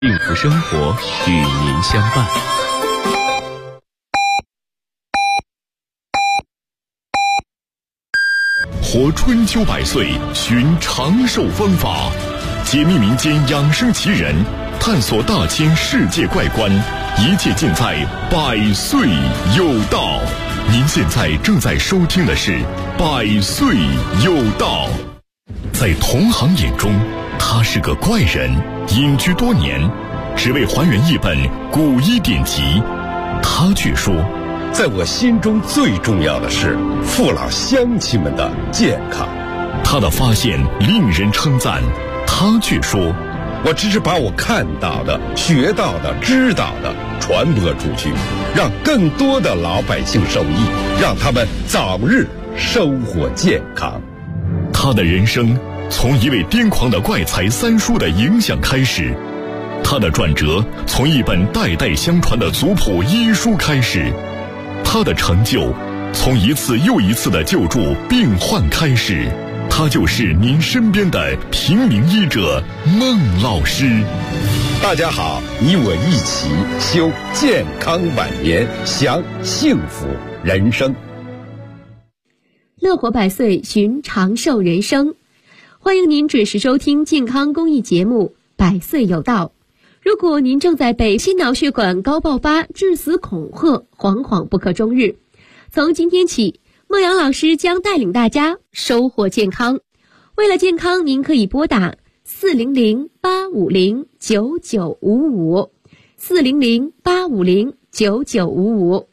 幸福生活与您相伴。 活春秋百岁，寻长寿方法，解密民间养生奇人，探索大千世界怪观，一切尽在百岁有道。您现在正在收听的是百岁有道。在同行眼中，他是个怪人，隐居多年，只为还原一本古医典籍。他却说， 在我心中最重要的是父老乡亲们的健康。 他的发现令人称赞，他却说， 我只是把我看到的、学到的、知道的传播出去，让更多的老百姓受益，让他们早日收获健康。 他的人生从一位癫狂的怪才三叔的影响开始，他的转折从一本代代相传的族谱医书开始，他的成就从一次又一次的救助病患开始。他就是您身边的平民医者孟老师。 大家好，你我一起修健康晚年，享幸福人生。 乐活百岁，寻长寿人生。欢迎您准时收听健康公益节目《百岁有道》。如果您正在被心脑血管高爆发、致死恐吓，惶惶不可终日，从今天起，孟阳老师将带领大家收获健康。为了健康，您可以拨打400-850-9955 400-850-9955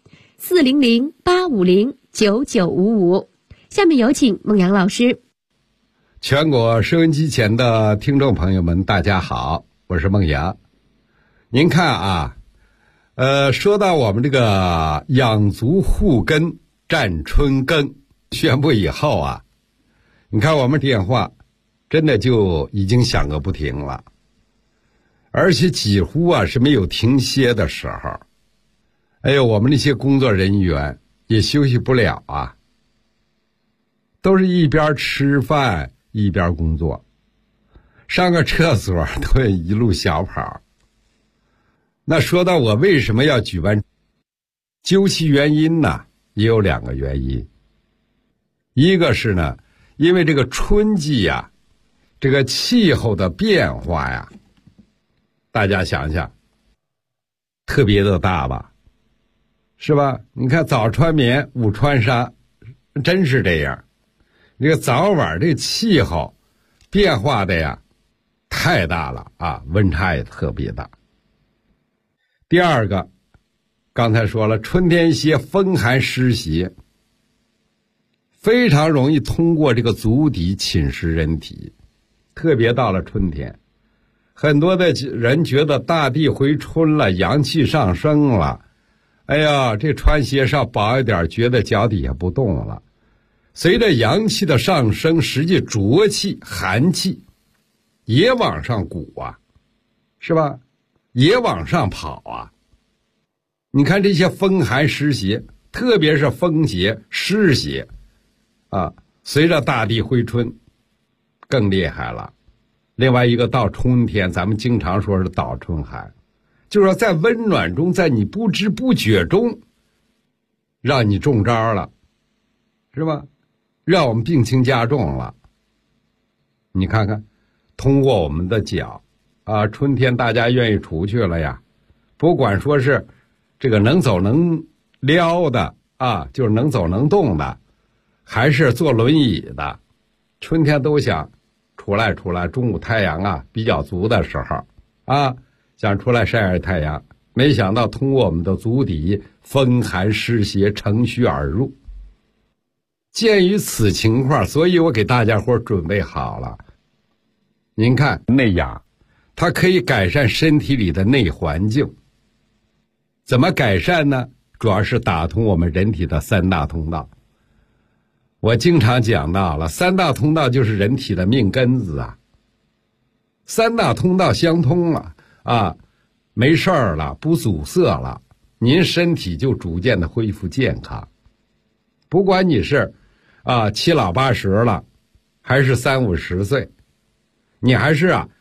400-850-9955。下面有请孟阳老师。 全国收音机前的听众朋友们，大家好，我是孟阳。您看啊，说到我们这个养足护根、战春耕宣布以后啊，你看我们电话真的就已经响个不停了，而且几乎啊是没有停歇的时候。哎呦，我们那些工作人员也休息不了啊，都是一边吃饭一边工作，上个厕所都一路小跑。那说到我为什么要举办，究其原因呢，也有两个原因。一个是呢，因为这个春季呀，这个气候的变化呀，大家想想，特别的大吧，是吧？你看早穿棉，午穿纱，真是这样。这个早晚这气候变化的呀，太大了啊，温差也特别大。第二个，刚才说了，春天一些风寒湿邪非常容易通过这个足底侵蚀人体，特别到了春天，很多的人觉得大地回春了，阳气上升了，哎呀，这穿鞋稍薄一点，觉得脚底下不动了。随着阳气的上升，实际浊气、寒气也往上鼓啊，是吧？也往上跑啊。你看这些风寒湿邪，特别是风邪、湿邪啊，随着大地回春更厉害了。另外一个到春天，咱们经常说是倒春寒，就是说在温暖中，在你不知不觉中让你中招了，是吧？让我们病情加重了。你看看，通过我们的脚啊，春天大家愿意出去了呀，不管说是这个能走能撩的啊，就是能走能动的，还是坐轮椅的，春天都想出来，中午太阳啊比较足的时候啊，想出来晒晒太阳，没想到通过我们的足底，风寒湿邪乘虚而入。鉴于此情况，所以我给大家伙准备好了。您看内养，它可以改善身体里的内环境。怎么改善呢？主要是打通我们人体的三大通道。我经常讲到了，三大通道就是人体的命根子啊。三大通道相通了啊，没事儿了，不阻塞了，您身体就逐渐的恢复健康。不管你是七老八十了，还是30-50岁，你还是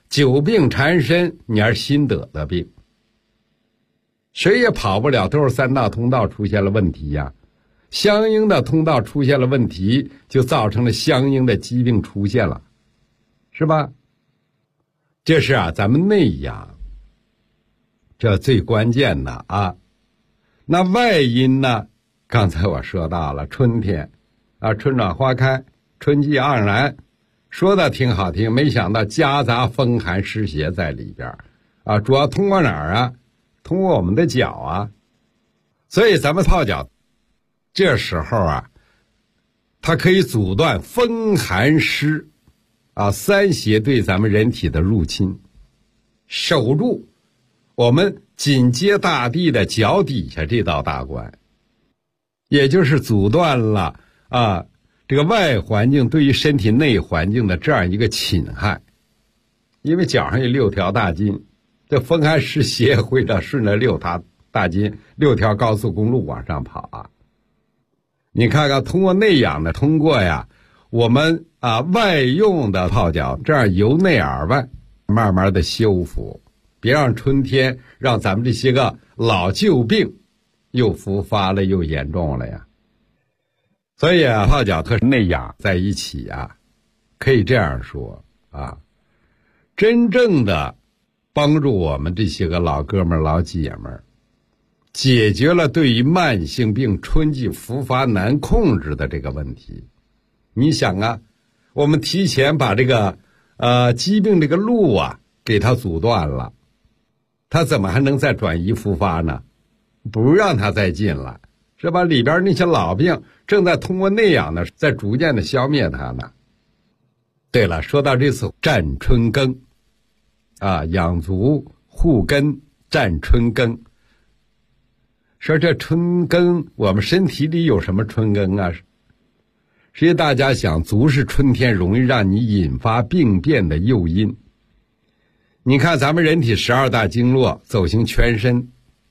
久病缠身，你还是新得的病，谁也跑不了，都是三大通道出现了问题呀。相应的通道出现了问题，就造成了相应的疾病出现了，是吧？这是咱们内养，这最关键的啊。那外因呢？刚才我说到了春天春暖花开，春季盎然，说的挺好听，没想到夹杂风寒湿邪在里边主要通过哪儿通过我们的脚所以咱们泡脚这时候它可以阻断风寒湿三邪对咱们人体的入侵，守住我们紧接大地的脚底下这道大关，也就是阻断了这个外环境对于身体内环境的这样一个侵害。因为脚上有6条大筋，这风寒湿邪会顺着6条大筋6条高速公路往上跑你看看，通过内养的，通过我们外用的泡脚，这样由内而外慢慢的修复，别让春天让咱们这些个老旧病又复发了，又严重了呀。所以泡脚和内养在一起可以这样说真正的帮助我们这些个老哥们老姐们解决了对于慢性病春季复发难控制的这个问题。你想我们提前把这个疾病这个路给它阻断了，它怎么还能再转移复发呢？不让它再进了，是吧？里边那些老病正在通过内养在逐渐的消灭它呢。对了，说到这次战春耕养足护根战春耕，说这春耕我们身体里有什么春耕实际大家想，足是春天容易让你引发病变的诱因。你看咱们人体12大经络走行全身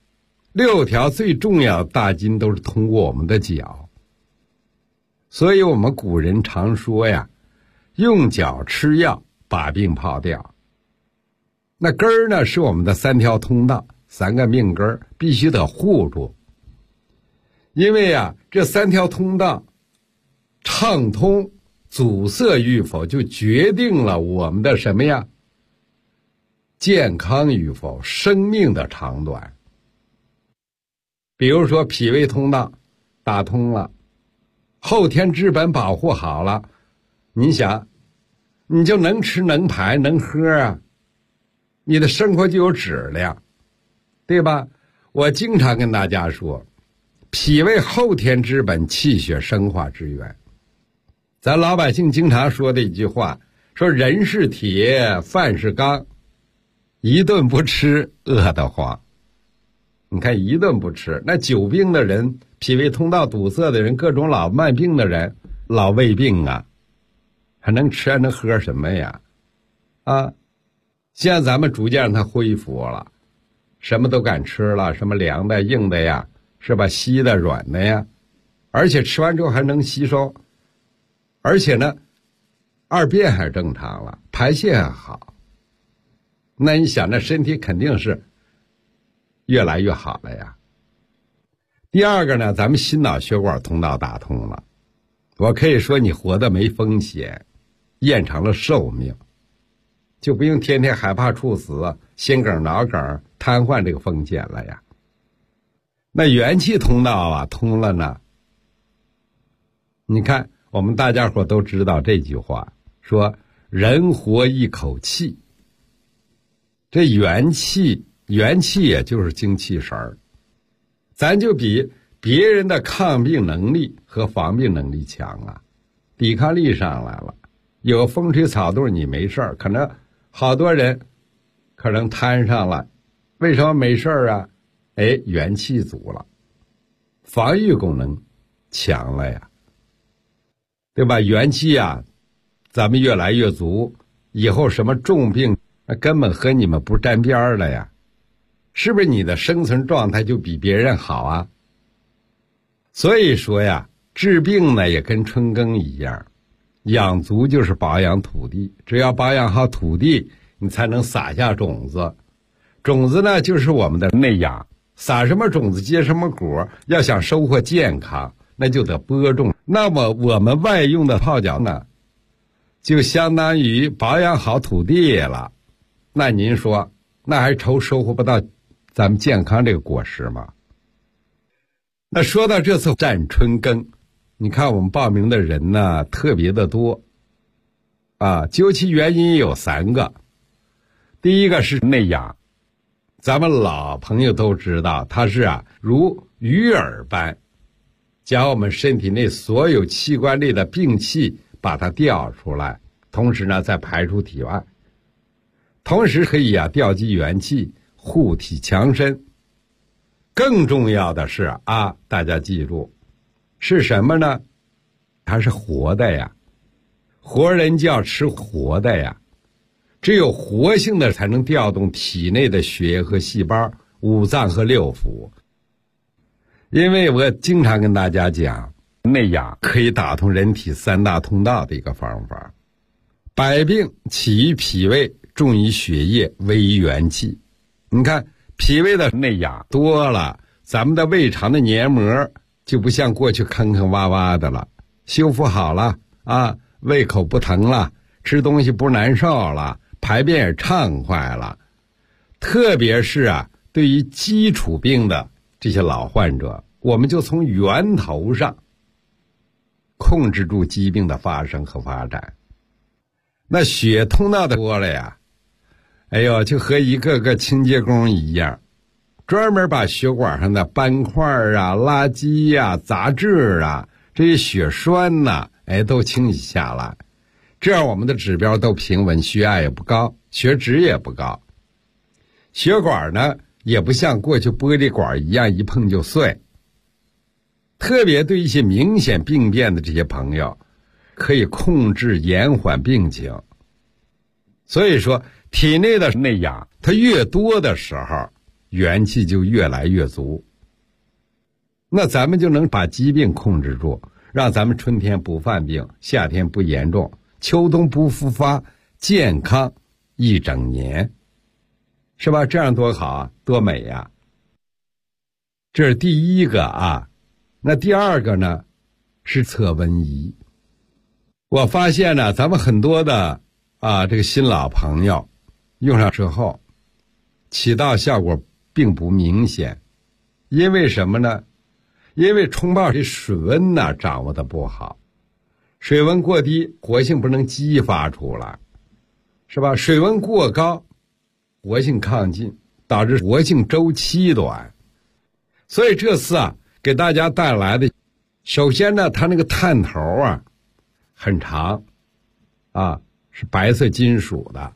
，6条最重要的大筋都是通过我们的脚，所以我们古人常说用脚吃药把病泡掉。那根儿呢是我们的3条通道，3个命根必须得护住，因为这3条通道畅通阻塞与否，就决定了我们的什么健康与否，生命的长短。比如说脾胃通道打通了，后天之本保护好了，你想你就能吃能排能喝你的生活就有质量，对吧？我经常跟大家说，脾胃后天之本，气血生化之源。咱老百姓经常说的一句话，说人是铁，饭是钢，一顿不吃饿得慌。你看一顿不吃，那久病的人，脾胃通道堵塞的人，各种老慢病的人，老胃病还能吃还能喝什么呀现在咱们逐渐让它恢复了，什么都敢吃了，什么凉的硬的是吧，稀的软的而且吃完之后还能吸收，而且呢二便还正常了，排泄还好。那你想那身体肯定是越来越好了第二个呢，咱们心脑血管通道打通了，我可以说你活得没风险，延长了寿命，就不用天天害怕猝死、心梗、脑梗、瘫痪这个风险了那元气通道通了呢，你看我们大家伙都知道这句话，说人活一口气。这元气也就是精气神咱就比别人的抗病能力和防病能力强抵抗力上来了。有风吹草动你没事可能好多人可能摊上了，为什么没事元气足了，防御功能强了对吧？元气咱们越来越足，以后什么重病根本和你们不沾边了是不是你的生存状态就比别人好所以说治病呢也跟春耕一样，养足就是保养土地，只要保养好土地， 你才能撒下种子。种子呢，就是我们的内养，撒什么种子结什么果。要想收获健康，那就得播种。那么我们外用的泡脚呢，就相当于保养好土地了。那您说，那还收获不到咱们健康这个果实吗？那说到这次站春耕，你看我们报名的人呢特别的多啊，究其原因有3个。第一个是内养，咱们老朋友都知道，它是如鱼饵般将我们身体内所有器官内的病气把它调出来，同时呢再排出体外，同时可以调积元气，护体强身。更重要的是大家记住是什么呢？它是活的呀，活人就要吃活的呀。只有活性的才能调动体内的血液和细胞、五脏和六腑。因为我经常跟大家讲，内养可以打通人体3大通道的一个方法。百病起于脾胃，重于血液，为于元气。你看脾胃的内养多了，咱们的胃肠的黏膜就不像过去坑坑洼洼的了，修复好了胃口不疼了，吃东西不难受了，排便也畅快了。特别是对于基础病的这些老患者，我们就从源头上控制住疾病的发生和发展。那血通道的多了呀，就和一个个清洁工一样，专门把血管上的斑块垃圾杂质这些血栓都清洗下来，这样我们的指标都平稳，血压也不高，血脂也不高。血管呢也不像过去玻璃管一样一碰就碎。特别对一些明显病变的这些朋友，可以控制延缓病情。所以说体内的内养它越多的时候，元气就越来越足，那咱们就能把疾病控制住，让咱们春天不犯病，夏天不严重，秋冬不复发，健康一整年，是吧？这样多好多美呀！这是第一个那第二个呢是测温仪。我发现呢，咱们很多的这个新老朋友用上之后，起到效果并不明显。因为什么呢？因为冲泡这水温掌握的不好，水温过低，活性不能激发出来，是吧？水温过高，活性亢进，导致活性周期短。所以这次给大家带来的，首先呢，它那个探头很长是白色金属的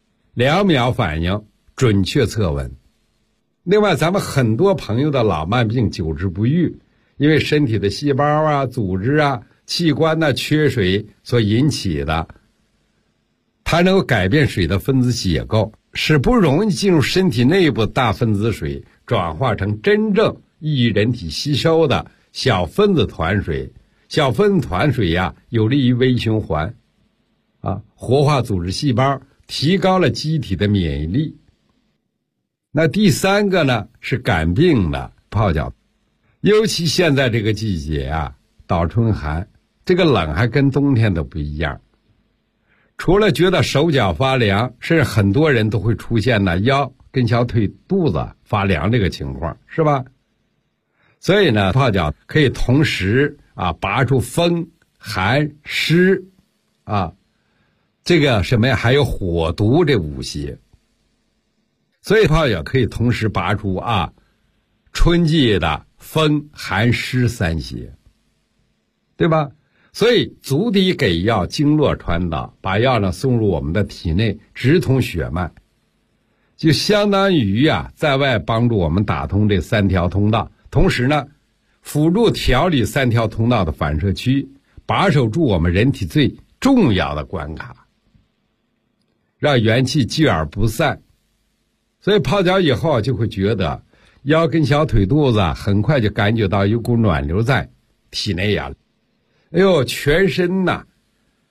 ，2秒反应，准确测温。另外咱们很多朋友的老慢病久治不愈，因为身体的细胞组织器官缺水所引起的，它能够改变水的分子结构，使不容易进入身体内部大分子水转化成真正易于人体吸收的小分子团水。小分子团水有利于微循环活化组织细胞，提高了机体的免疫力。那第3个呢是感病的泡脚，尤其现在这个季节倒春寒，这个冷还跟冬天都不一样。除了觉得手脚发凉，甚至很多人都会出现腰跟小腿肚子发凉这个情况，是吧？所以呢，泡脚可以同时拔出风寒湿这个什么呀，还有火毒这5邪。所以泡脚可以同时拔出春季的风寒湿3邪，对吧？所以足底给药，经络传导，把药呢送入我们的体内，直通血脉，就相当于在外帮助我们打通这3条通道，同时呢辅助调理3条通道的反射区，把守住我们人体最重要的关卡，让元气聚而不散。所以泡脚以后就会觉得腰跟小腿肚子很快就感觉到有股暖流在体内全身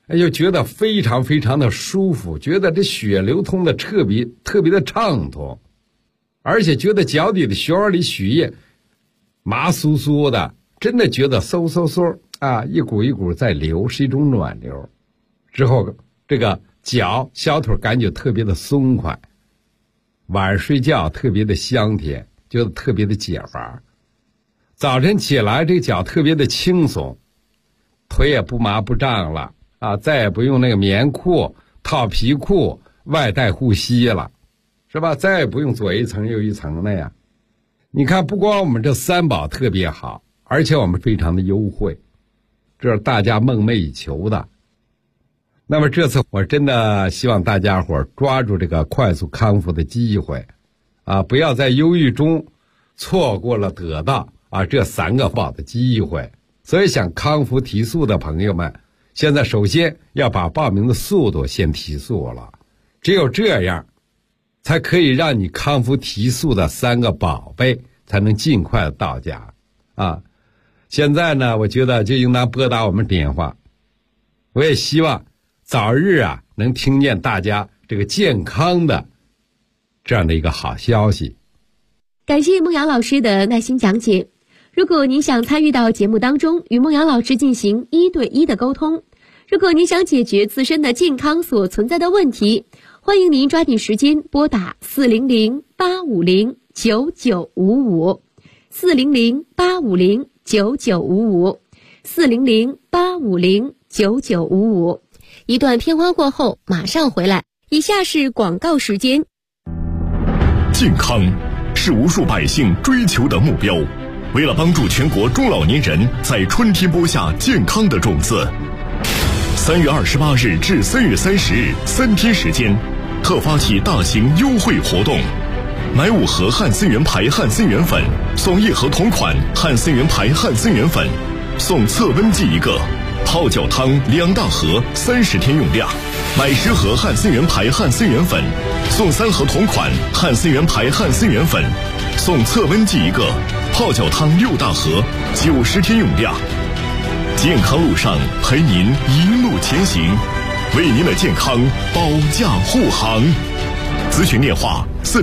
就觉得非常非常的舒服，觉得这血流通的特别的畅通，而且觉得脚底的血管里血液麻酥酥的，真的觉得嗖嗖嗖啊，一股一股在流，是一种暖流。之后这个脚小腿感觉特别的松快，晚上睡觉特别的香甜，觉得特别的解乏。早晨起来这脚特别的轻松，腿也不麻不胀了啊，再也不用那个棉裤套皮裤外带护膝了，是吧？再也不用左一层右一层的呀。你看，不光我们这三宝特别好，而且我们非常的优惠，这是大家梦寐以求的。那么这次我真的希望大家伙抓住这个快速康复的机会啊，不要在忧郁中错过了得到啊这三个宝的机会。所以想康复提速的朋友们，现在首先要把报名的速度先提速了，只有这样才可以让你康复提速的三个宝贝才能尽快的到家啊！现在呢，我觉得就应当拨打我们电话，我也希望早日啊能听见大家这个健康的这样的一个好消息。 感谢孟瑶老师的耐心讲解。如果您想参与到节目当中，与孟瑶老师进行1对1的沟通，如果您想解决自身的健康所存在的问题，欢迎您抓紧时间拨打400-850-9955 400-850-9955 400-850-9955。一段片花过后马上回来，以下是广告时间。 健康是无数百姓追求的目标，为了帮助全国中老年人在春天播下健康的种子，3月28日至3月30日3天时间，特发起大型优惠活动，买5盒汉森源牌汉森源粉送1盒同款汉森源牌汉森源粉，送测温计1个，泡脚汤2大盒30天用量，买10盒汉森源牌汉森源粉送3盒同款汉森源牌汉森源粉，送测温计1个，泡脚汤6大盒90天用量。健康路上陪您一路前行，为您的健康保驾护航。咨询电话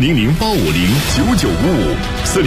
400-850-9955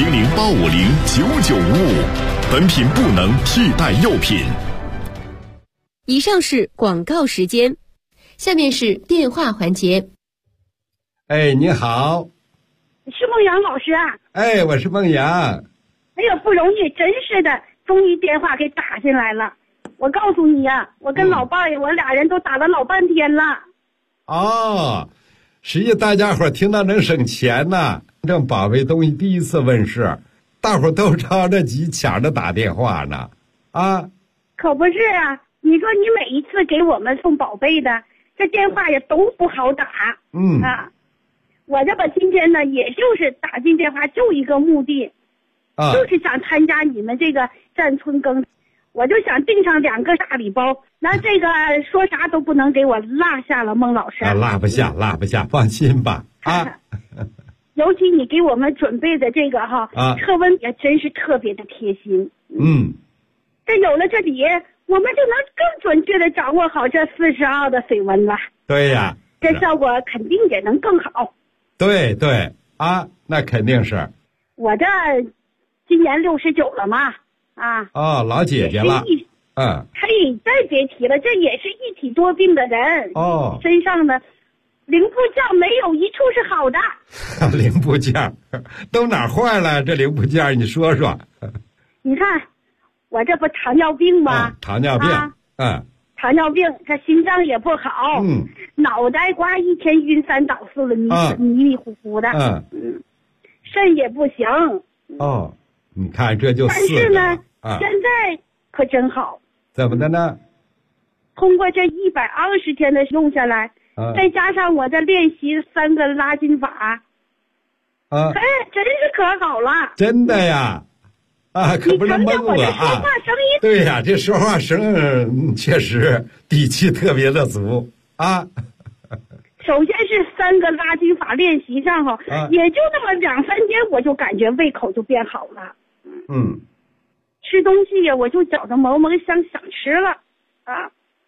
400-850-9955，本品不能替代药品。 以上是广告时间，下面是电话环节。 哎，你好。 是孟阳老师啊？ 哎，我是孟阳。 哎呀，不容易，真是的，终于电话给打进来了。我告诉你呀，我跟老伴儿，我俩人都打了老半天了。 哦，实际大家伙听到能省钱呢，这宝贝东西第一次问世，大伙都着着急抢着打电话呢。啊， 可不是啊，你说你每一次给我们送宝贝的，这电话也都不好打。我这不今天呢，也就是打进电话就一个目的，就是想参加你们这个站村更，我就想订上2个大礼包，那这个说啥都不能给我落下了，孟老师。 落不下，放心吧。 尤其你给我们准备的这个测温也真是特别的贴心。这有了这里，我们就能更准确的掌握好这42的水温了。 对呀， 这效果肯定也能更好。 对那肯定是。 我这今年69了嘛， 老姐姐了。 嘿，再别提了，这也是一体多病的人。身上的零部件没有一处是好的。 零部件都哪坏了？这零部件你说说。 你看我这不糖尿病吗？ 糖尿病。 糖尿病，他心脏也不好，脑袋瓜一天晕3倒4的，迷迷糊糊的，肾也不行。 你看这就但是呢，现在可真好。 怎么的呢？ 通过这120天的用下来，再加上我这练习3个拉筋法，真是可好了。 真的呀。可不能蒙我啊！对呀，这说话声确实底气特别的足啊。 首先是3个拉筋法练习上也就那么2-3天，我就感觉胃口就变好了。吃东西呀，我就觉得萌萌想吃了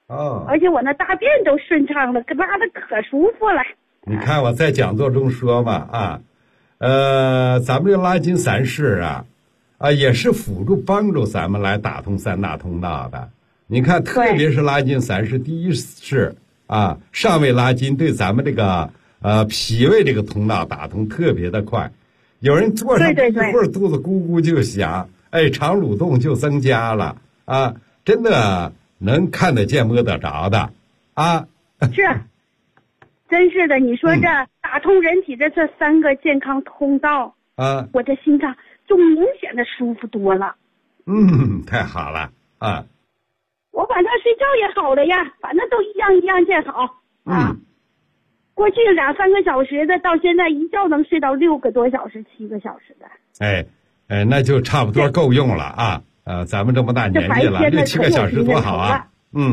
哦， 而且我那大便都顺畅了，拉的可舒服了。 你看我在讲座中说嘛咱们这拉筋散式也是辅助帮助咱们来打通三大通道的。你看，特别是拉筋散式，第一是上位拉筋对咱们这个脾胃这个通道打通特别的快。有人坐上一会儿肚子咕咕就响，肠蠕动就增加了真的能看得见摸得着的是，真是的。你说这打通人体的这3个健康通道我这心脏就明显的舒服多了。 太好了我晚上睡觉也好了呀，反正都一样见好过去2-3个小时的，到现在一觉能睡到6个多小时、7个小时的。 那就差不多够用了咱们这么大年纪了，6-7个小时多好啊。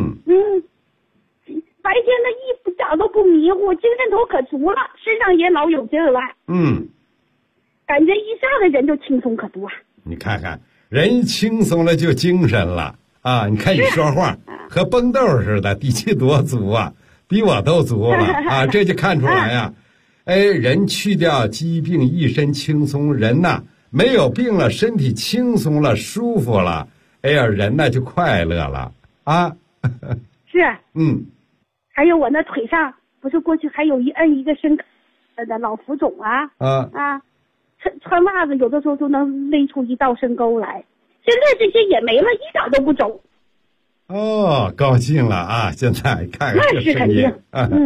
白天的一点都不迷糊，精神头可足了，身上也老有劲儿了。感觉一下子人就轻松可多。 你看看，人轻松了就精神了你看你说话和蹦豆似的，底气多足比我都足了这就看出来呀。人去掉疾病，一身轻松，人没有病了，身体轻松了，舒服了，人就快乐了是还有我那腿上不是过去还有一个深的老浮肿穿袜子有的时候就能勒出一道深沟来，现在这些也没了，一点都不肿。 高兴了现在看看那是肯定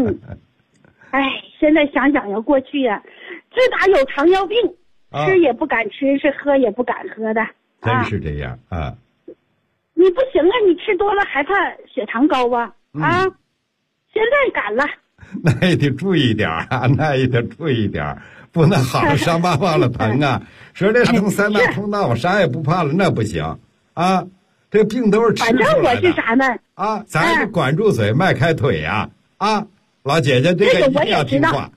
现在想想过去自打有糖尿病吃也不敢吃，是喝也不敢喝的。 真是这样你不行你吃多了还怕血糖高现在敢了。 那也得注意点不能好了伤疤忘了疼说这3大通道我啥也不怕了，那不行这病都是吃出来的。 反正我是啥呢咱是管住嘴迈开腿老姐姐这个一定要听话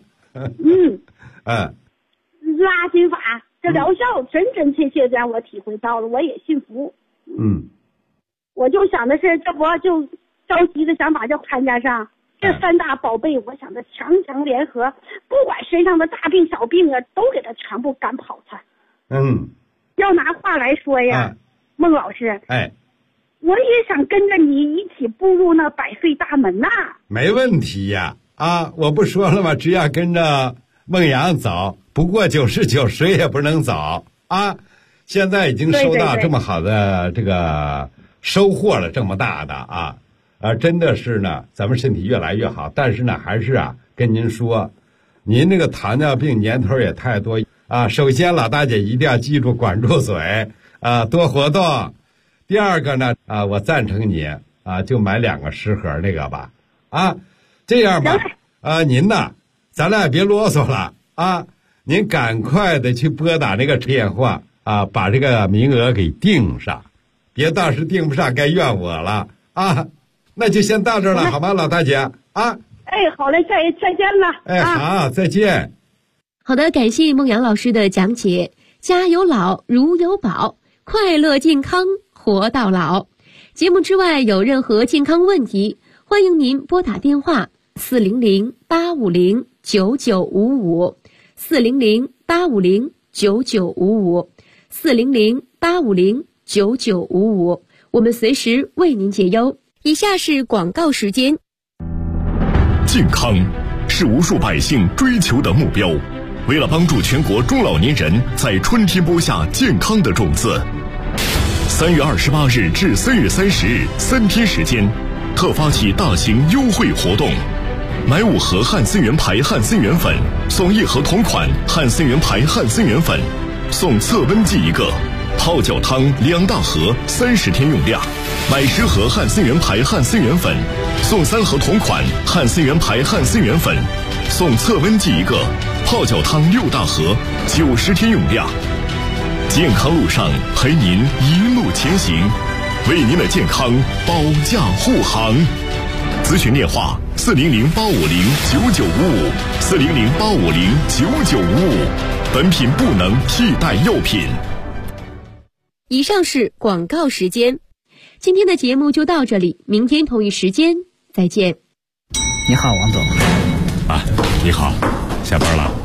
拉筋法这疗效真真切切让我体会到了，我也信服。我就想的是这不就着急的想把这参加上这3大宝贝，我想着强联合，不管身上的大病小病都给他全部赶跑它。要拿话来说呀孟老师我也想跟着你一起步入那100岁大门没问题呀我不说了吗？只要跟着孟阳走，不过99谁也不能走现在已经收到这么好的这个收获了，这么大的真的是呢，咱们身体越来越好。但是呢，还是跟您说，您那个糖尿病年头也太多首先老大姐一定要记住管住嘴多活动。第二个呢我赞成你就买2个10盒那个吧这样吧您呢咱俩别啰嗦了您赶快的去拨打那个电话把这个名额给定上，别到时定不上该怨我了那就先到这儿了好吗老大姐好嘞，再见了好，再见。 好的，感谢孟阳老师的讲解。家有老如有宝，快乐健康活到老。节目之外有任何健康问题，欢迎您拨打电话400-850-9955 400-850-9955 400-850-9955，我们随时为您解忧。以下是广告时间。 健康是无数百姓追求的目标，为了帮助全国中老年人在春天播下健康的种子，3月28日至3月30日3天时间，特发起大型优惠活动，买5盒汉森源牌汉森源粉送1盒同款汉森源牌汉森源粉，送测温计1个，泡脚汤2大盒30天用量，买10盒汉森源牌汉森源粉送3盒同款汉森源牌汉森源粉，送测温计1个，泡脚汤6大盒90天用量。健康路上陪您一路前行，为您的健康保驾护航。咨询电话400-850-9955 400-850-9955，本品不能替代药品。 以上是广告时间。 今天的节目就到这里，明天同一时间再见。 你好，王总。 啊，你好，下班了。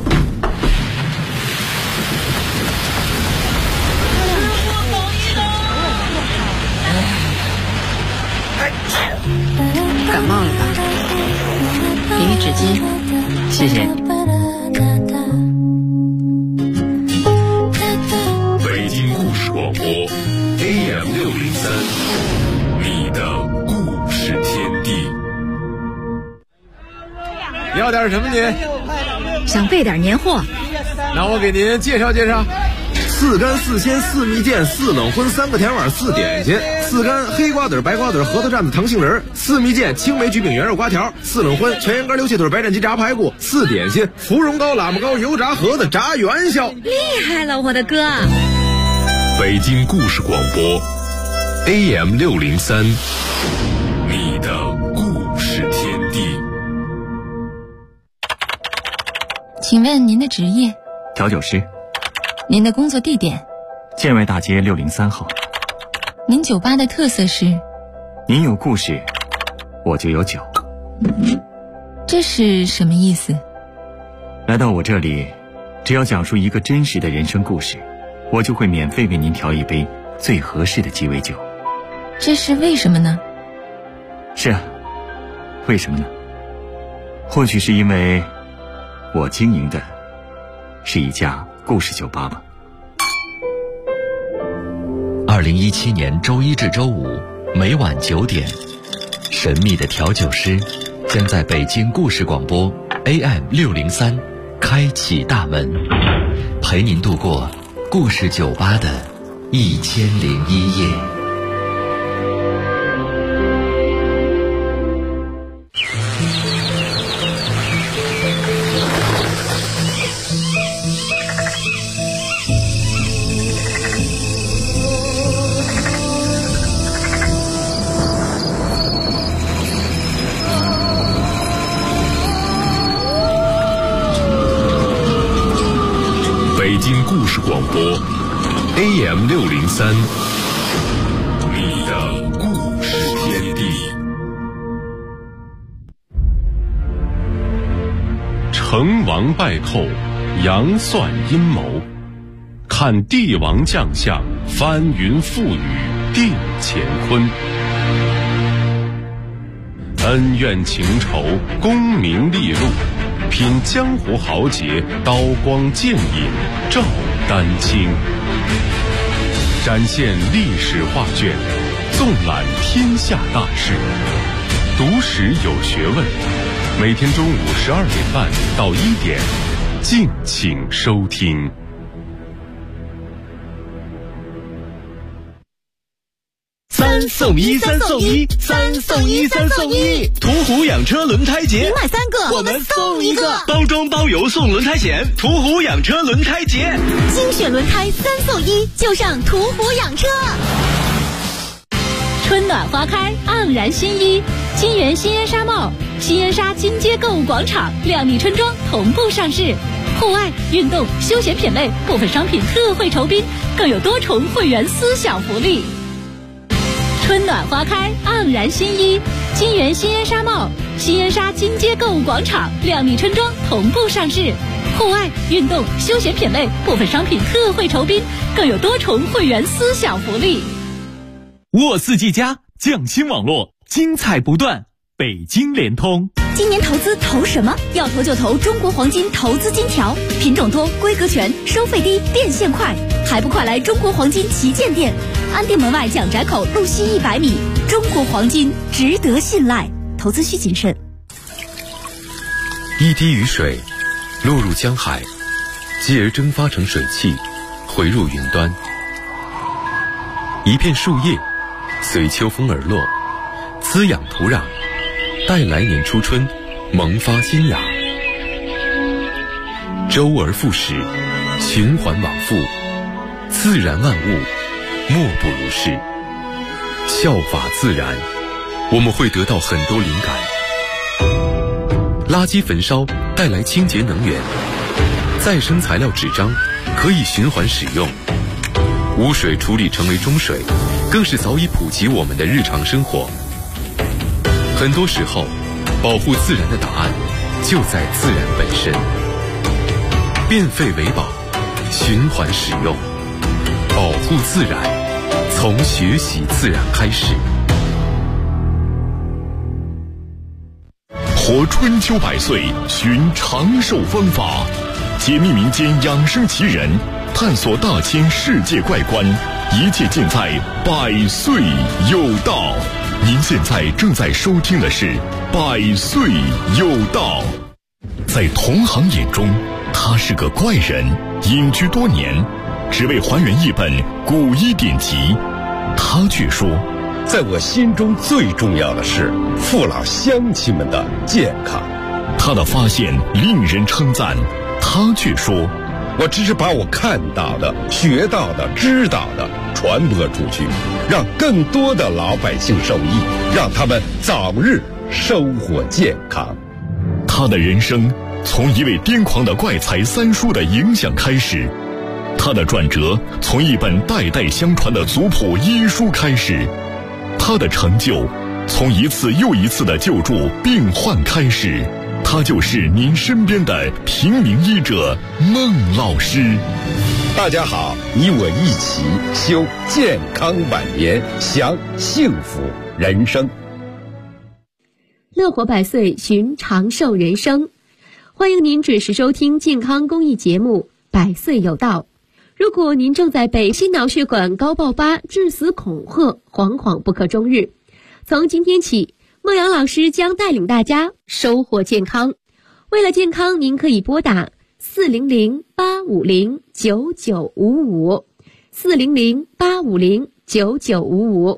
感冒了吧？给你纸巾， 谢谢。 北京故事广播 AM603，你的故事天地。 要点什么您？ 想备点年货。 那我给您介绍介绍。4干4鲜4蜜饯4冷荤3个甜碗4点心，4干黑瓜子白瓜子核桃蘸子糖杏仁，4蜜饯青梅焗饼圆肉瓜条，4冷荤全羊肝溜气腿白斩鸡炸排骨，4点心芙蓉糕喇嘛糕油炸盒子炸元宵。 厉害了，我的哥！ 北京故事广播 AM603，你的故事天地。 请问您的职业？ 调酒师。 您的工作地点？ 建外大街603号。 您酒吧的特色是？ 您有故事，我就有酒。 这是什么意思？ 来到我这里，只要讲述一个真实的人生故事，我就会免费为您调一杯最合适的鸡尾酒。 这是为什么呢？ 是啊，为什么呢？或许是因为我经营的是一家故事酒吧吧。 2017年周一至周五每晚9点，神秘的调酒师将在北京故事广播 AM603开启大门，陪您度过故事酒吧的1001夜。 北京故事广播 AM603，你的故事天地。成王败寇，杨算阴谋，看帝王将相，翻云覆雨定乾坤。恩怨情仇，功名利禄，品江湖豪杰，刀光剑影照丹青，展现历史画卷，纵览天下大事，读史有学问。每天中午12点半到1点，敬请收听。 3送1，途虎养车轮胎节， 你买3个， 我们送1个，包装包邮送轮胎险，途虎养车轮胎节， 精选轮胎3送1，就上途虎养车。 春暖花开，盎然新衣，金源新烟纱帽、新烟纱金街购物广场、靓丽春装同步上市。户外、运动、休闲品类部分商品特惠酬宾，更有多重会员私享福利。春暖花开，盎然新衣，金源新烟纱帽、新烟纱金街购物广场、靓丽春装同步上市。户外、运动、休闲品类部分商品特惠酬宾，更有多重会员私享福利。 沃四 G 加匠心网络，精彩不断，北京联通。 今年投资投什么？要投就投中国黄金投资金条，品种多，规格全，收费低，变现快，还不快来中国黄金旗舰店，安定门外蒋宅口路西100米。中国黄金值得信赖，投资需谨慎。 一滴雨水落入江海，继而蒸发成水汽，回入云端。一片树叶随秋风而落，滋养土壤，待来年初春萌发新芽。周而复始，循环往复，自然万物莫不如是。效法自然，我们会得到很多灵感。垃圾焚烧带来清洁能源，再生材料纸张可以循环使用，污水处理成为中水， 更是早已普及我们的日常生活。很多时候，保护自然的答案就在自然本身。变废为宝，循环使用，保护自然，从学习自然开始。 活春秋百岁，寻长寿方法，解密民间养生奇人，探索大千世界怪观，一切尽在百岁有道。您现在正在收听的是百岁有道。在同行眼中，他是个怪人，隐居多年，只为还原一本古医典籍。他却说， 在我心中最重要的是父老乡亲们的健康。 他的发现令人称赞，他却说， 我只是把我看到的、学到的、知道的传播出去，让更多的老百姓受益，让他们早日收获健康。 他的人生从一位癫狂的怪才三叔的影响开始，他的转折从一本代代相传的族谱医书开始，他的成就从一次又一次的救助病患开始。他就是您身边的平民医者孟老师。 大家好，你我一起修健康晚年，享幸福人生。 乐活百岁，寻长寿人生。欢迎您准时收听健康公益节目《百岁有道》。如果您正在被心脑血管高爆发致死恐吓，惶惶不可终日，从今天起，孟阳老师将带领大家收获健康。为了健康，您可以拨打400-850-9955 400-850-9955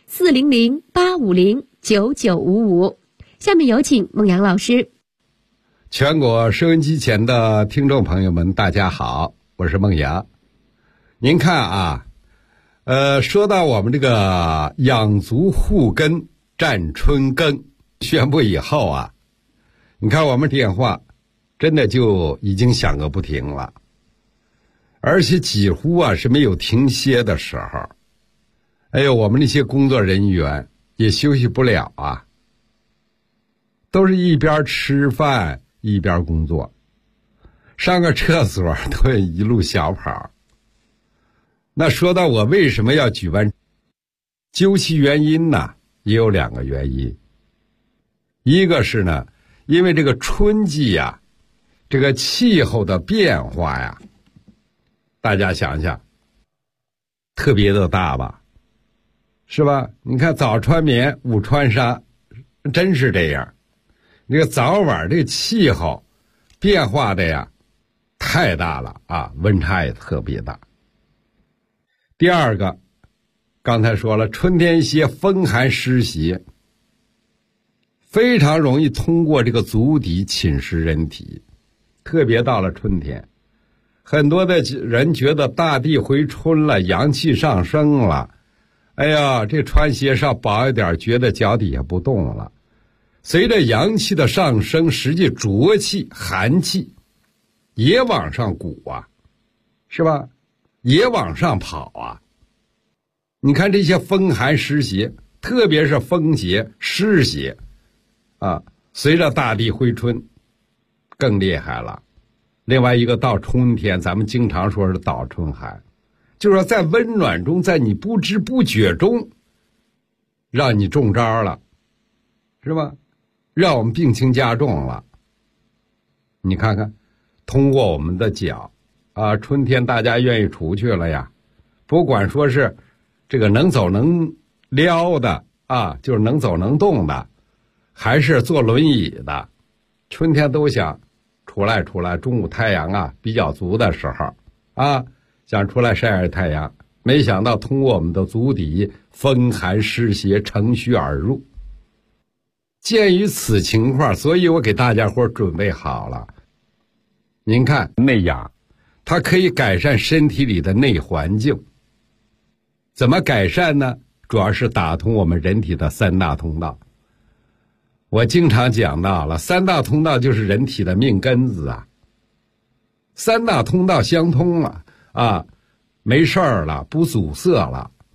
400-850-9955。下面有请孟阳老师。 全国收音机前的听众朋友们，大家好，我是孟阳。您看啊，说到我们这个养足护根战春耕宣布以后啊，你看我们电话真的就已经响个不停了，而且几乎啊是没有停歇的时候。哎呦，我们那些工作人员也休息不了啊，都是一边吃饭一边工作，上个厕所都一路小跑。那说到我为什么要举办，究其原因呢，也有两个原因。一个是呢，因为这个春季呀，这个气候的变化呀，大家想想，特别的大吧，是吧？你看早穿棉午穿纱，真是这样。这个早晚这个气候变化的呀太大了啊，温差也特别大。第二个，刚才说了，春天一些风寒湿邪非常容易通过这个足底侵蚀人体，特别到了春天，很多的人觉得大地回春了，阳气上升了，哎呀，这穿鞋稍薄一点，觉得脚底下不动了。随着阳气的上升，实际浊气寒气也往上鼓啊，是吧？也往上跑啊。你看这些风寒湿邪，特别是风邪湿邪啊，随着大地回春更厉害了。另外一个到春天，咱们经常说是倒春寒，就是说在温暖中，在你不知不觉中让你中招了，是吧？让我们病情加重了。你看看，通过我们的脚啊，春天大家愿意出去了呀，不管说是这个能走能撩的啊，就是能走能动的，还是坐轮椅的，春天都想出来，中午太阳啊比较足的时候啊，想出来晒晒太阳，没想到通过我们的足底，风寒湿邪乘虚而入。鉴于此情况，所以我给大家伙准备好了。您看内养，它可以改善身体里的内环境。怎么改善呢？主要是打通我们人体的三大通道。我经常讲到了，三大通道就是人体的命根子啊。三大通道相通了啊，没事儿了，不阻塞了，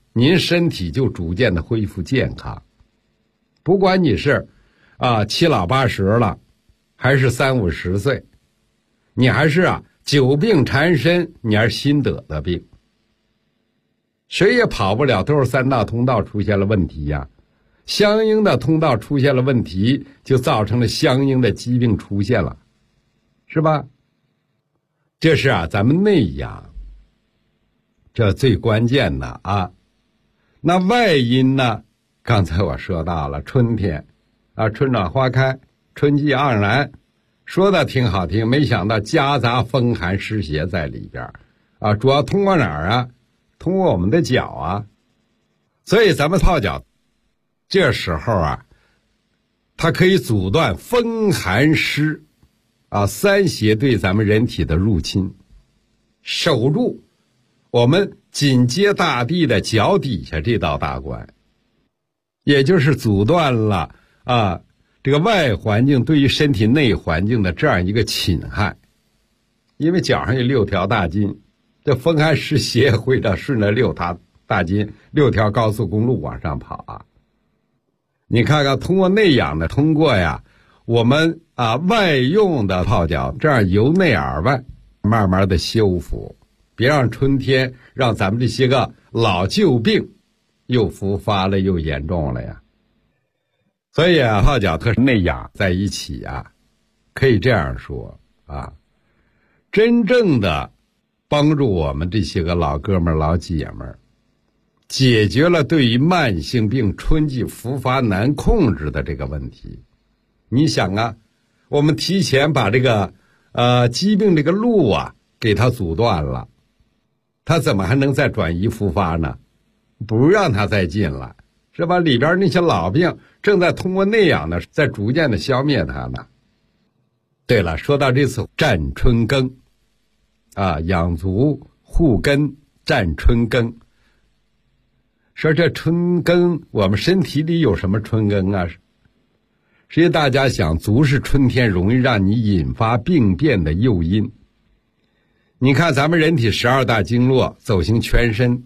您身体就逐渐的恢复健康。不管你是七老八十了，还是30-50岁，你还是久病缠身，你还是新得的病，谁也跑不了，都是3大通道出现了问题呀。相应的通道出现了问题，就造成了相应的疾病出现了，是吧？这是咱们内养，这最关键的啊。那外因呢？刚才我说到了春天春暖花开，春季盎然，说的挺好听，没想到夹杂风寒湿邪在里边主要通过哪儿通过我们的脚所以咱们泡脚这时候它可以阻断风寒湿三邪对咱们人体的入侵，守住我们紧接大地的脚底下这道大关，也就是阻断了这个外环境对于身体内环境的这样一个侵害。因为脚上有6条大筋，这风寒湿邪会顺着6条大筋6条高速公路往上跑你看看，通过内养的，通过我们外用的泡脚，这样由内而外慢慢的修复，别让春天让咱们这些个老旧病又复发了，又严重了呀。所以泡脚和内养在一起可以这样说真正的帮助我们这些个老哥们老姐们解决了对于慢性病春季复发难控制的这个问题。你想我们提前把这个疾病这个路给它阻断了，它怎么还能再转移复发呢？不让它再进来，是吧？里边那些老病正在通过内养呢，在逐渐的消灭它呢。对了，说到这次战春耕养足护根战春耕，说这春耕我们身体里有什么春耕实际大家想，足是春天容易让你引发病变的诱因。你看咱们人体12大经络走行全身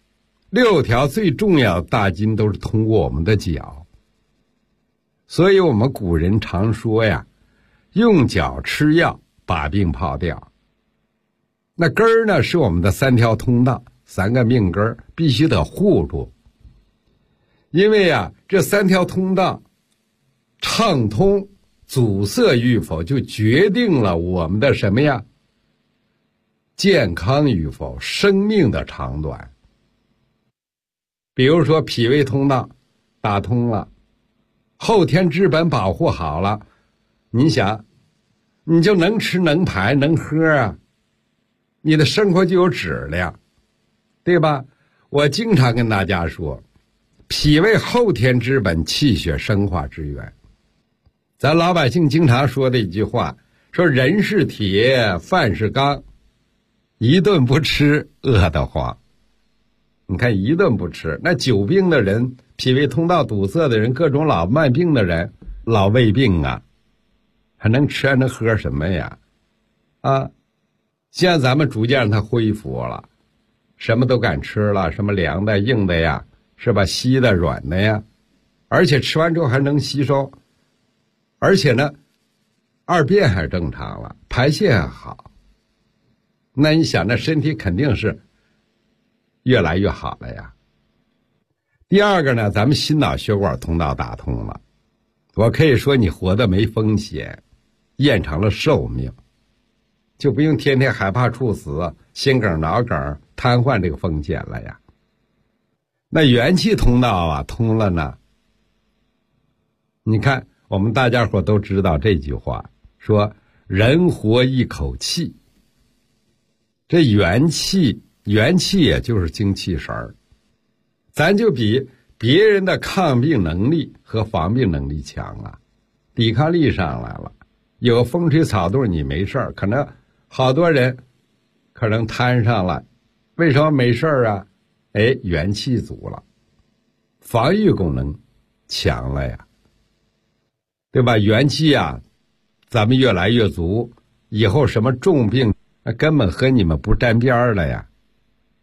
，6条最重要的大筋都是通过我们的脚。所以我们古人常说用脚吃药把病泡掉。那根儿呢是我们的3条通道，3个命根必须得护住。因为这3条通道畅通阻塞与否，就决定了我们的什么健康与否，生命的长短。比如说脾胃通道打通了，后天之本保护好了，你想你就能吃能排能喝你的生活就有质量，对吧？我经常跟大家说，脾胃后天之本，气血生化之源。咱老百姓经常说的一句话，说人是铁，饭是钢，一顿不吃饿得慌。你看一顿不吃，那久病的人，脾胃通道堵塞的人，各种老慢病的人，老胃病还能吃还能喝什么呀现在咱们逐渐让它恢复了，什么都敢吃了，什么凉的硬的是吧，稀的软的而且吃完之后还能吸收，而且呢二便还正常了，排泄还好。那你想，那身体肯定是越来越好了呀。第二个呢，咱们心脑血管通道打通了，我可以说你活得没风险，延长了寿命，就不用天天害怕猝死、心梗、脑梗、瘫痪这个风险了呀。那元气通道通了呢，你看我们大家伙都知道这句话，说人活一口气。这元气也就是精气神儿，咱就比别人的抗病能力和防病能力强抵抗力上来了。有风吹草动你没事儿，可能好多人可能摊上了，为什么没事儿元气足了，防御功能强了呀，对吧？元气咱们越来越足，以后什么重病根本和你们不沾边了呀。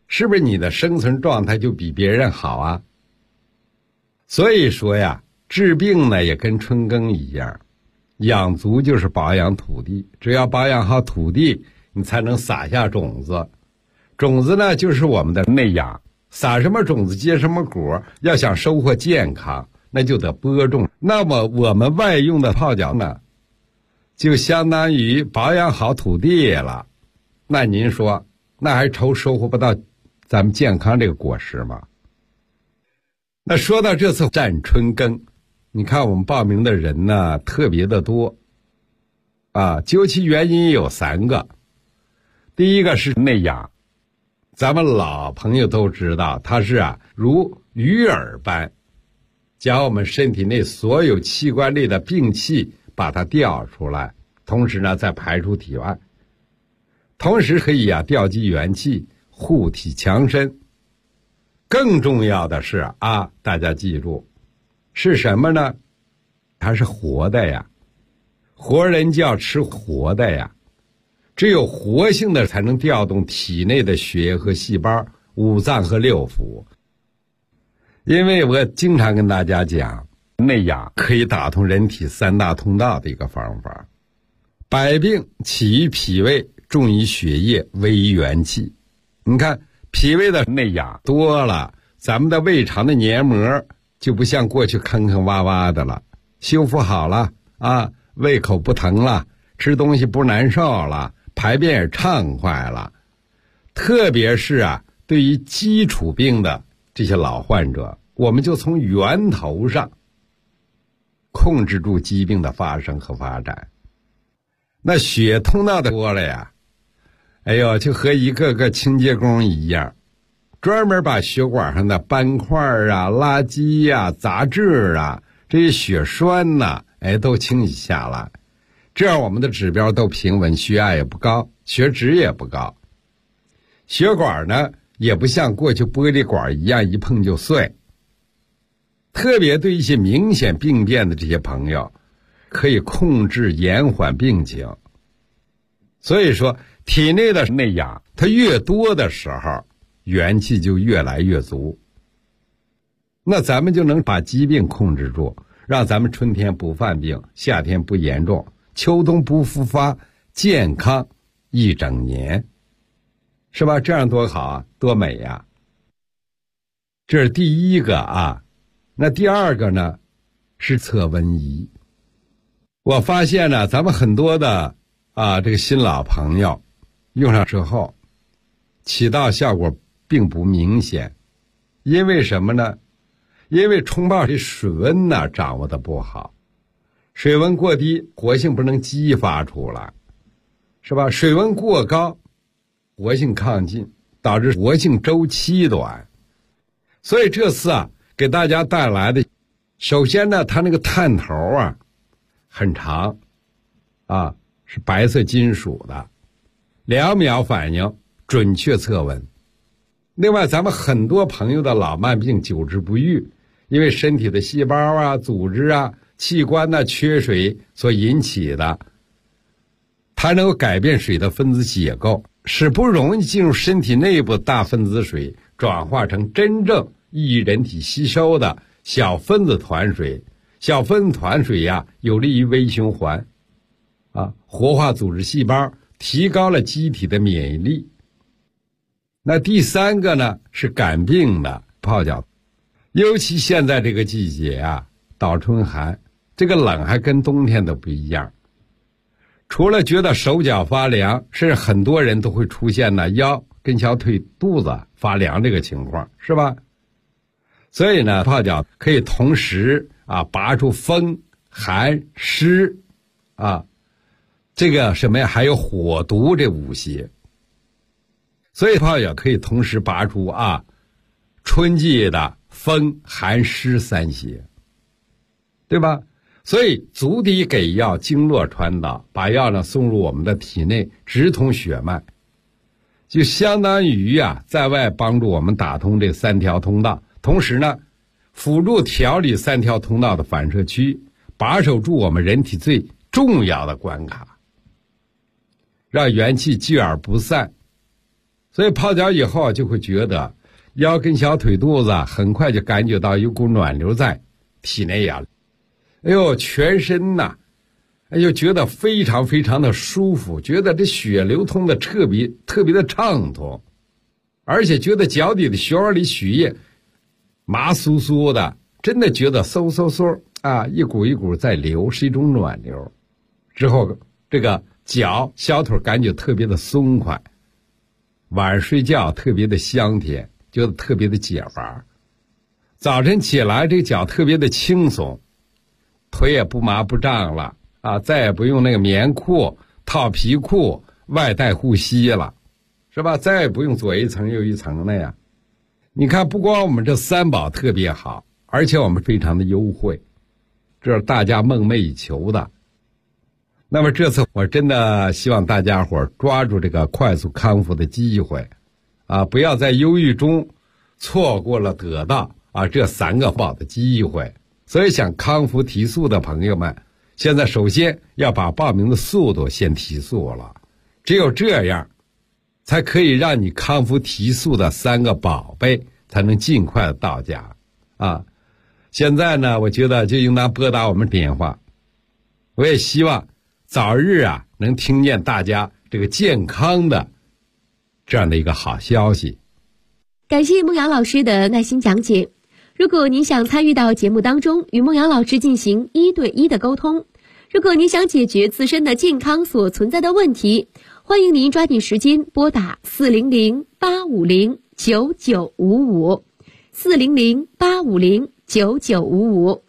是不是你的生存状态就比别人好啊？所以说呀，治病呢也跟春耕一样，养足就是保养土地，只要保养好土地，你才能撒下种子。种子呢就是我们的内养，撒什么种子结什么果，要想收获健康，那就得播种。那么我们外用的泡脚呢，就相当于保养好土地了。那您说，那还愁收获不到咱们健康这个果实吗？那说到这次战春耕，你看我们报名的人呢特别的多啊，究其原因有3个。第一个是内养，咱们老朋友都知道，它是如鱼饵般将我们身体内所有器官内的病气把它调出来，同时呢再排出体外，同时可以调积元气，护体强身。更重要的是大家记住是什么呢？它是活的呀，活人就要吃活的呀，只有活性的才能调动体内的血液和细胞、五脏和六腑。因为我经常跟大家讲，内养可以打通人体3大通道的一个方法。百病起于脾胃，重于血液，危于元气。你看脾胃的内养多了，咱们的胃肠的黏膜就不像过去坑坑洼洼的了，修复好了胃口不疼了，吃东西不难受了，排便也畅快了。特别是对于基础病的这些老患者，我们就从源头上控制住疾病的发生和发展。那血通道的多了呀，就和一个个清洁工一样，专门把血管上的斑块垃圾杂质这些血栓都清洗下来，这样我们的指标都平稳，血压也不高，血脂也不高。血管呢也不像过去玻璃管一样一碰就碎。特别对一些明显病变的这些朋友，可以控制延缓病情。所以说体内的内养它越多的时候，元气就越来越足，那咱们就能把疾病控制住，让咱们春天不犯病，夏天不严重，秋冬不复发，健康一整年，是吧？这样多好多美呀！这是第一个那第二个呢是测温仪。我发现呢，咱们很多的这个新老朋友用上之后，起到效果并不明显。因为什么呢？因为冲泡这水温掌握的不好，水温过低，活性不能激发出来，是吧？水温过高，活性亢进，导致活性周期短。所以这次给大家带来的，首先呢，它那个探头很长是白色金属的，2秒反应，准确测温。另外咱们很多朋友的老慢病久治不愈，因为身体的细胞组织器官缺水所引起的，它能够改变水的分子结构，使不容易进入身体内部大分子水转化成真正易于人体吸收的小分子团水。小分子团水有利于微循环活化组织细胞，提高了机体的免疫力。那第3个呢是感病的泡脚，尤其现在这个季节倒春寒，这个冷还跟冬天的不一样。除了觉得手脚发凉，甚至很多人都会出现腰跟小腿肚子发凉这个情况，是吧？所以呢，泡脚可以同时拔出风寒湿这个什么呀，还有火毒这5邪。所以泡脚可以同时拔出春季的风寒湿3邪，对吧？所以足底给药，经络传导，把药呢送入我们的体内，直通血脉，就相当于在外帮助我们打通这3条通道，同时呢辅助调理3条通道的反射区，把守住我们人体最重要的关卡，让元气聚而不散。 所以泡脚以后就会觉得腰跟小腿肚子很快就感觉到有股暖流在体内呀，哎呦，全身呐，哎呦，觉得非常非常的舒服，觉得这血流通的特别的畅通，而且觉得脚底的血管里血液麻酥酥的，真的觉得嗖嗖嗖啊，一股一股在流，是一种暖流。之后这个脚小腿感觉特别的松快，晚上睡觉特别的香甜，觉得特别的解乏。早晨起来这个脚特别的轻松，腿也不麻不胀了啊，再也不用那个棉裤套皮裤外带护膝了，是吧？再也不用左一层右一层的呀。你看，不光我们这三宝特别好，而且我们非常的优惠，这是大家梦寐以求的。那么这次我真的希望大家伙抓住这个快速康复的机会啊，不要在忧郁中错过了得到这三个宝的机会。所以想康复提速的朋友们，现在首先要把报名的速度先提速了，只有这样才可以让你康复提速的三个宝贝才能尽快的到家啊！现在呢，我觉得就应当拨打我们电话，我也希望早日能听见大家这个健康的这样的一个好消息。 感谢孟阳老师的耐心讲解。如果您想参与到节目当中，与孟阳老师进行1对1的沟通，如果您想解决自身的健康所存在的问题，欢迎您抓紧时间拨打400-850-9955 400-850-9955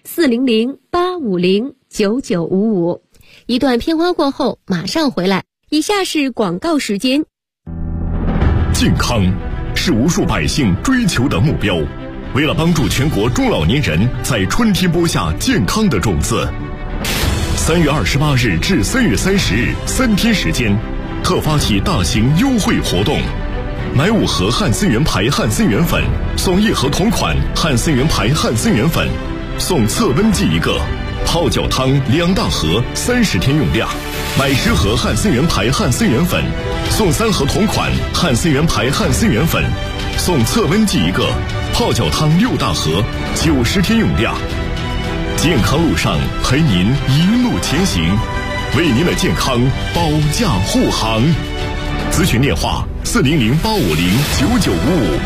400-850-9955。一段片花过后马上回来，以下是广告时间。 健康是无数百姓追求的目标，为了帮助全国中老年人在春天播下健康的种子，3月28日至3月30日3天时间，特发起大型优惠活动，买5盒汉森源牌汉森源粉送1盒同款汉森源牌汉森源粉，送测温计1个，泡脚汤2大盒30天用量，买10盒汉森源牌汉森源粉送3盒同款汉森源牌汉森源粉，送测温计1个，泡脚汤6大盒90天用量。健康路上陪您一路前行，为您的健康保驾护航。咨询电话400-850-9955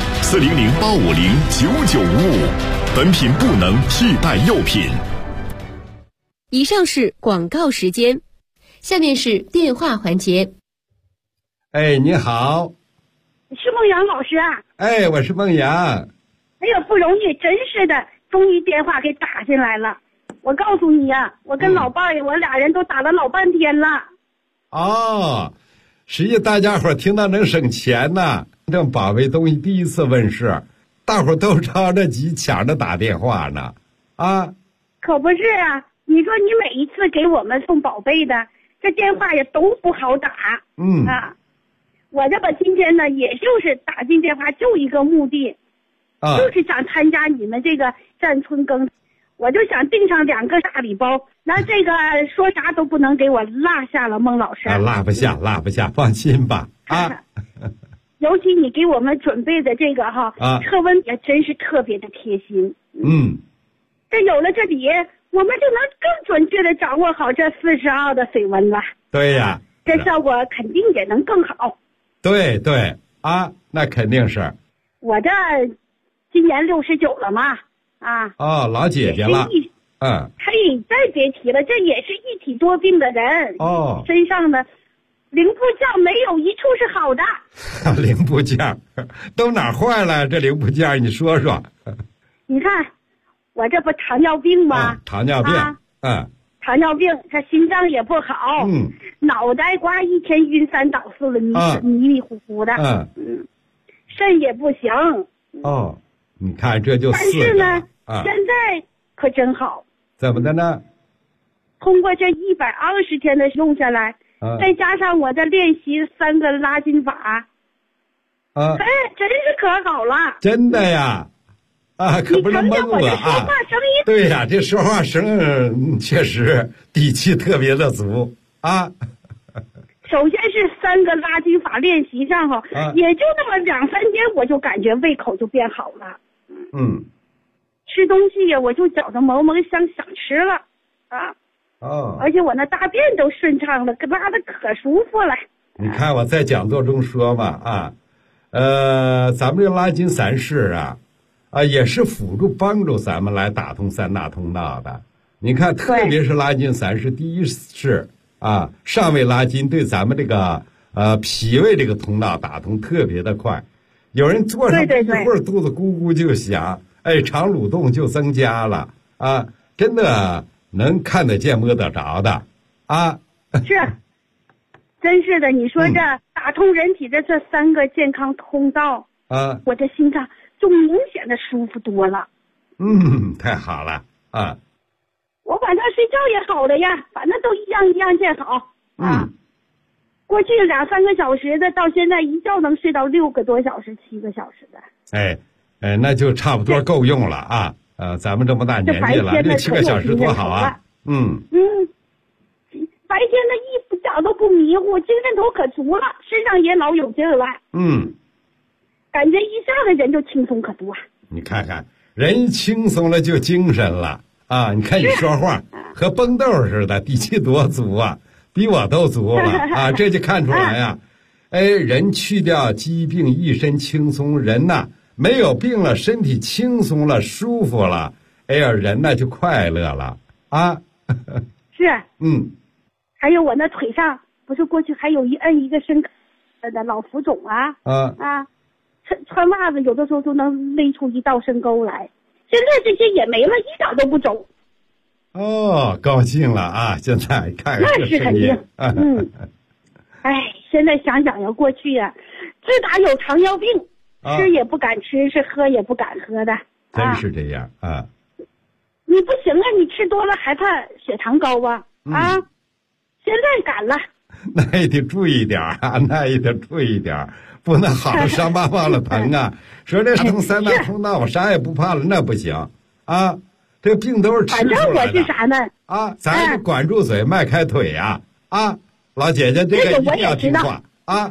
400-850-9955，本品不能替代药品。 以上是广告时间，下面是电话环节。 哎，你好， 是孟阳老师啊？ 哎，我是孟阳。 哎呀，不容易，真是的，终于电话给打进来了。我告诉你呀，我跟老伴儿，我俩人都打了老半天了。 哦，实际大家伙听到能省钱呢，这宝贝东西第一次问世，大伙都着着急抢着打电话呢。啊， 可不是啊，你说你每一次给我们送宝贝的，这电话也都不好打。我这把今天呢，也就是打进电话就一个目的，就是想参加你们这个站村更，我就想订上2个大礼包，那这个说啥都不能给我落下了，孟老师。 落不下，放心吧。 尤其你给我们准备的这个测温也真是特别的贴心。这有了这里，我们就能更准确的掌握好这42的水温了。 对呀， 这效果肯定也能更好。 对那肯定是。 我这今年69了嘛， 老姐姐了。 嘿，再别提了，这也是一体多病的人。身上的零部件没有一处是好的。 零部件都哪坏了？这零部件你说说。 你看我这不糖尿病吗？ 糖尿病。 糖尿病，他心脏也不好，脑袋瓜一天晕3倒4的，迷迷糊糊的，肾也不行。 你看这就但是呢，现在可真好。 怎么的呢？ 通过这120天的用下来，再加上我这练习3个拉筋法，真是可好了。 真的呀。可不能蒙我啊！对呀，这说话声确实底气特别的足啊。 首先是3个拉筋法练习上哈，也就那么2-3天，我就感觉胃口就变好了。吃东西呀，我就觉得萌萌想吃了啊。而且我那大便都顺畅了，拉的可舒服了。 你看我在讲座中说嘛咱们这拉筋3式也是辅助帮助咱们来打通3大通道的。你看，特别是拉筋3式，第一式上位拉筋对咱们这个脾胃这个通道打通特别的快。有人坐上一会儿肚子咕咕就响，肠蠕动就增加了真的能看得见摸得着的是，真是的。你说这打通人体的这3个健康通道我的心脏就明显的舒服多了。 太好了我晚上睡觉也好了呀，反正都一样见好过去2-3个小时的，到现在一觉能睡到6个多小时、7个小时的。 那就差不多够用了咱们这么大年纪了，6-7个小时多好啊。 白天的一点都不迷糊，精神头可足了，身上也老有劲儿了。感觉一下子人就轻松可多。 你看看，人轻松了就精神了你看你说话和蹦豆似的，底气多足比我都足了这就看出来人去掉疾病，一身轻松，人没有病了，身体轻松了，舒服了，人就快乐了是还有我那腿上不是过去还有一个深的老浮肿穿袜子有的时候都能勒出一道深沟来，现在这些也没了，一点都不肿。 高兴了现在看那是肯定现在想想呀，过去自打有糖尿病吃也不敢吃，是喝也不敢喝的。 真是这样你不行你吃多了还怕血糖高现在敢了。 那也得注意点不能好了伤疤忘了疼说这通3大通道我啥也不怕了，那不行这病都是吃出来的。 反正我是啥呢咱管住嘴，迈开腿老姐姐这个一定要听话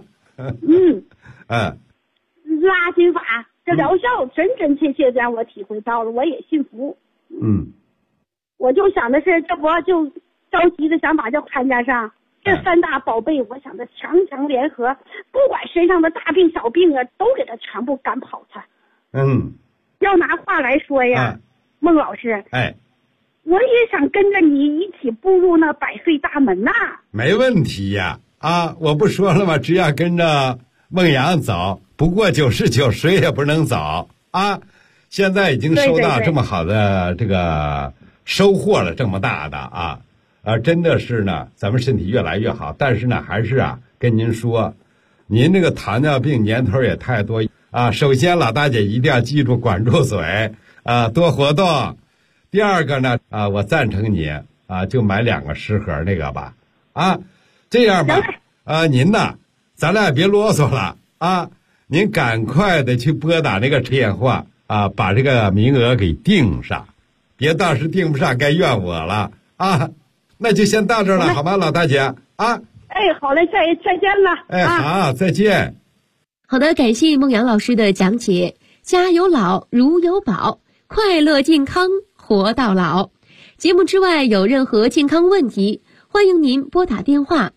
拉筋法这疗效真真切切的让我体会到了，我也信服。我就想的是，这不就着急的想把这参加上这3大宝贝，我想着强联合，不管身上的大病小病都给他全部赶跑它。要拿话来说呀，孟老师我也想跟着你一起步入那100岁大门没问题呀我不说了吗？只要跟着孟阳走，不过99岁也不能走现在已经收到这么好的这个收获了，这么大的真的是呢，咱们身体越来越好。但是呢，还是跟您说，您这个糖尿病年头也太多首先老大姐一定要记住管住嘴多活动。第二个呢我赞成你就买2个10盒那个吧这样吧您咱俩也别啰嗦了您赶快的去拨打那个电话把这个名额给定上，别到时定不上该怨我了那就先到这儿了，好吗，老大姐好嘞，再见了好，再见。 好的，感谢孟阳老师的讲解。家有老如有宝，快乐健康活到老。节目之外有任何健康问题，欢迎您拨打电话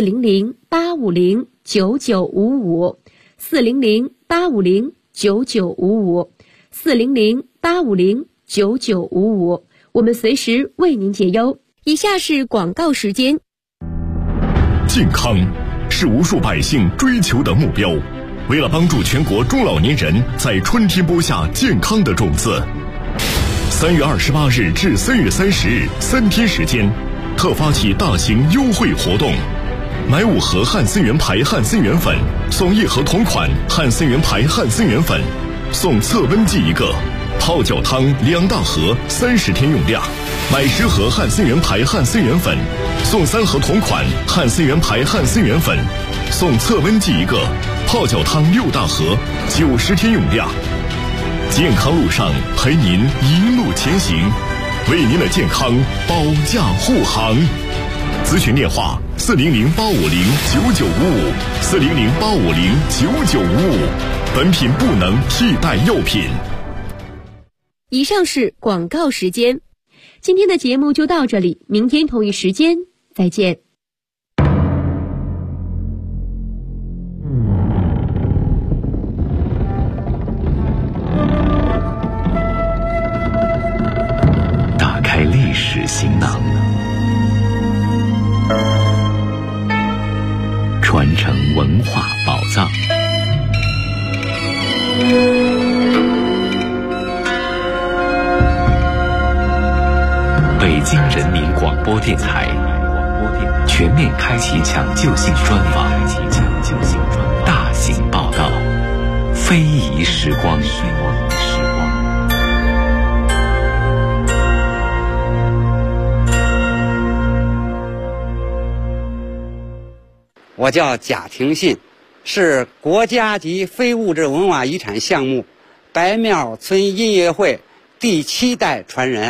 400-850-9955 400-850-9955 400-850-9955，我们随时为您解忧。以下是广告时间。 健康是无数百姓追求的目标，为了帮助全国中老年人在春天播下健康的种子，3月28日至3月30日3天时间，特发起大型优惠活动，买5盒汉森源牌汉森源粉送1盒同款汉森源牌汉森源粉，送测温计1个，泡脚汤2大盒30天用量，买10盒汉森源牌汉森源粉送3盒同款汉森源牌汉森源粉，送测温计1个，泡脚汤6大盒90天用量。健康路上陪您一路前行，为您的健康保驾护航。咨询电话 ，400-850-9955，400-850-9955，本品不能替代药品。 以上是广告时间，今天的节目就到这里，明天同一时间再见。 打开历史行囊，传承文化宝藏。北京人民广播电台全面开启抢救性专访，大型报道，非遗时光。 我叫贾廷信，是国家级非物质文化遗产项目白庙村音乐会第7代传人。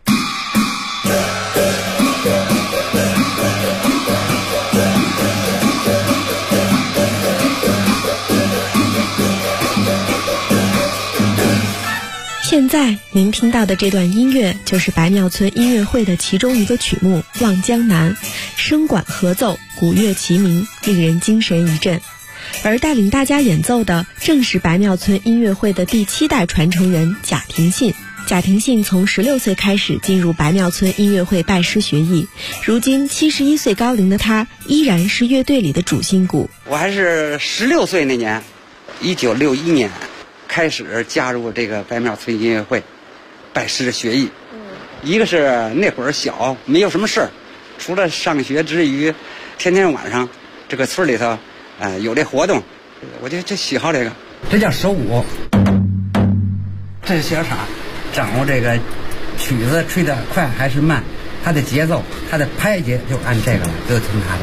现在您听到的这段音乐就是白庙村音乐会的其中一个曲目《望江南》，声管合奏，鼓乐齐鸣，令人精神一振。而带领大家演奏的正是白庙村音乐会的第7代传承人贾廷信。贾廷信从16岁开始进入白庙村音乐会拜师学艺，如今71岁高龄的他依然是乐队里的主心骨。 我还是16岁那年，1961年开始加入这个白庙村音乐会，拜师学艺。一个是那会儿小，没有什么事儿，除了上学之余，天天晚上这个村里头，有这活动，我就喜好这个。这叫手舞，这是小傻，掌握这个曲子吹得快还是慢，它的节奏，它的拍节就按这个了，就听它的。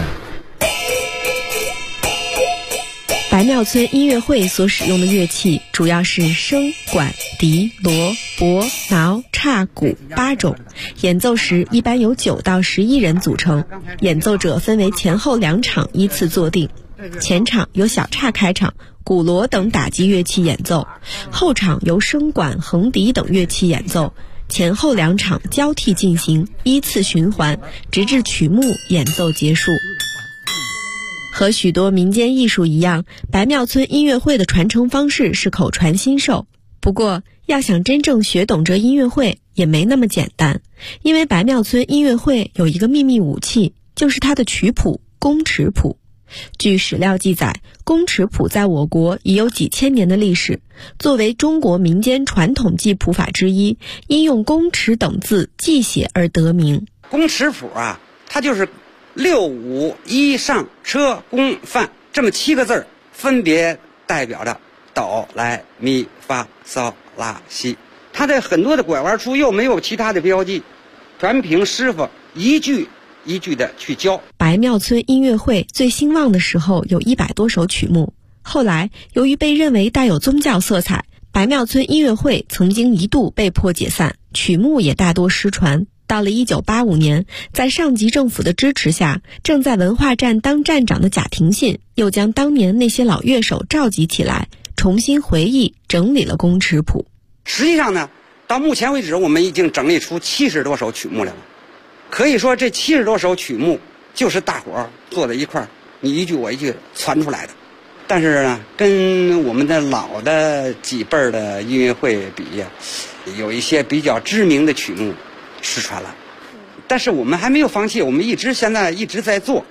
白庙村音乐会所使用的乐器主要是笙、管、笛、锣、钹、挠、叉、鼓8种，演奏时一般由9到11人组成，演奏者分为前后2场依次坐定，前场由小叉开场，鼓锣等打击乐器演奏，后场由笙管、横笛等乐器演奏，前后2场交替进行，依次循环，直至曲目演奏结束。和许多民间艺术一样，白庙村音乐会的传承方式是口传心授。不过，要想真正学懂这音乐会也没那么简单，因为白庙村音乐会有一个秘密武器，就是它的曲谱——宫尺谱。据史料记载，宫尺谱在我国已有几千年的历史，作为中国民间传统记谱法之一，因用宫尺等字记写而得名。 宫尺谱啊，它就是6、5、1上车宫范这么7个字，分别代表着哆来咪发嗦拉西。它的很多的拐弯处又没有其他的标记，全凭师傅一句一句的去教。 白庙村音乐会最兴旺的时候有100多首曲目，后来由于被认为带有宗教色彩，白庙村音乐会曾经一度被迫解散，曲目也大多失传。到了1985年，在上级政府的支持下，正在文化站当站长的贾廷信又将当年那些老乐手召集起来，重新回忆整理了宫尺谱。 实际上呢，到目前为止我们已经整理出70多首曲目来了。可以说这70多首曲目就是大伙儿坐在一块儿，你一句我一句传出来的。但是呢，跟我们的老的几辈儿的音乐会比，有一些比较知名的曲目失传了。但是我们还没有放弃，我们现在一直在做。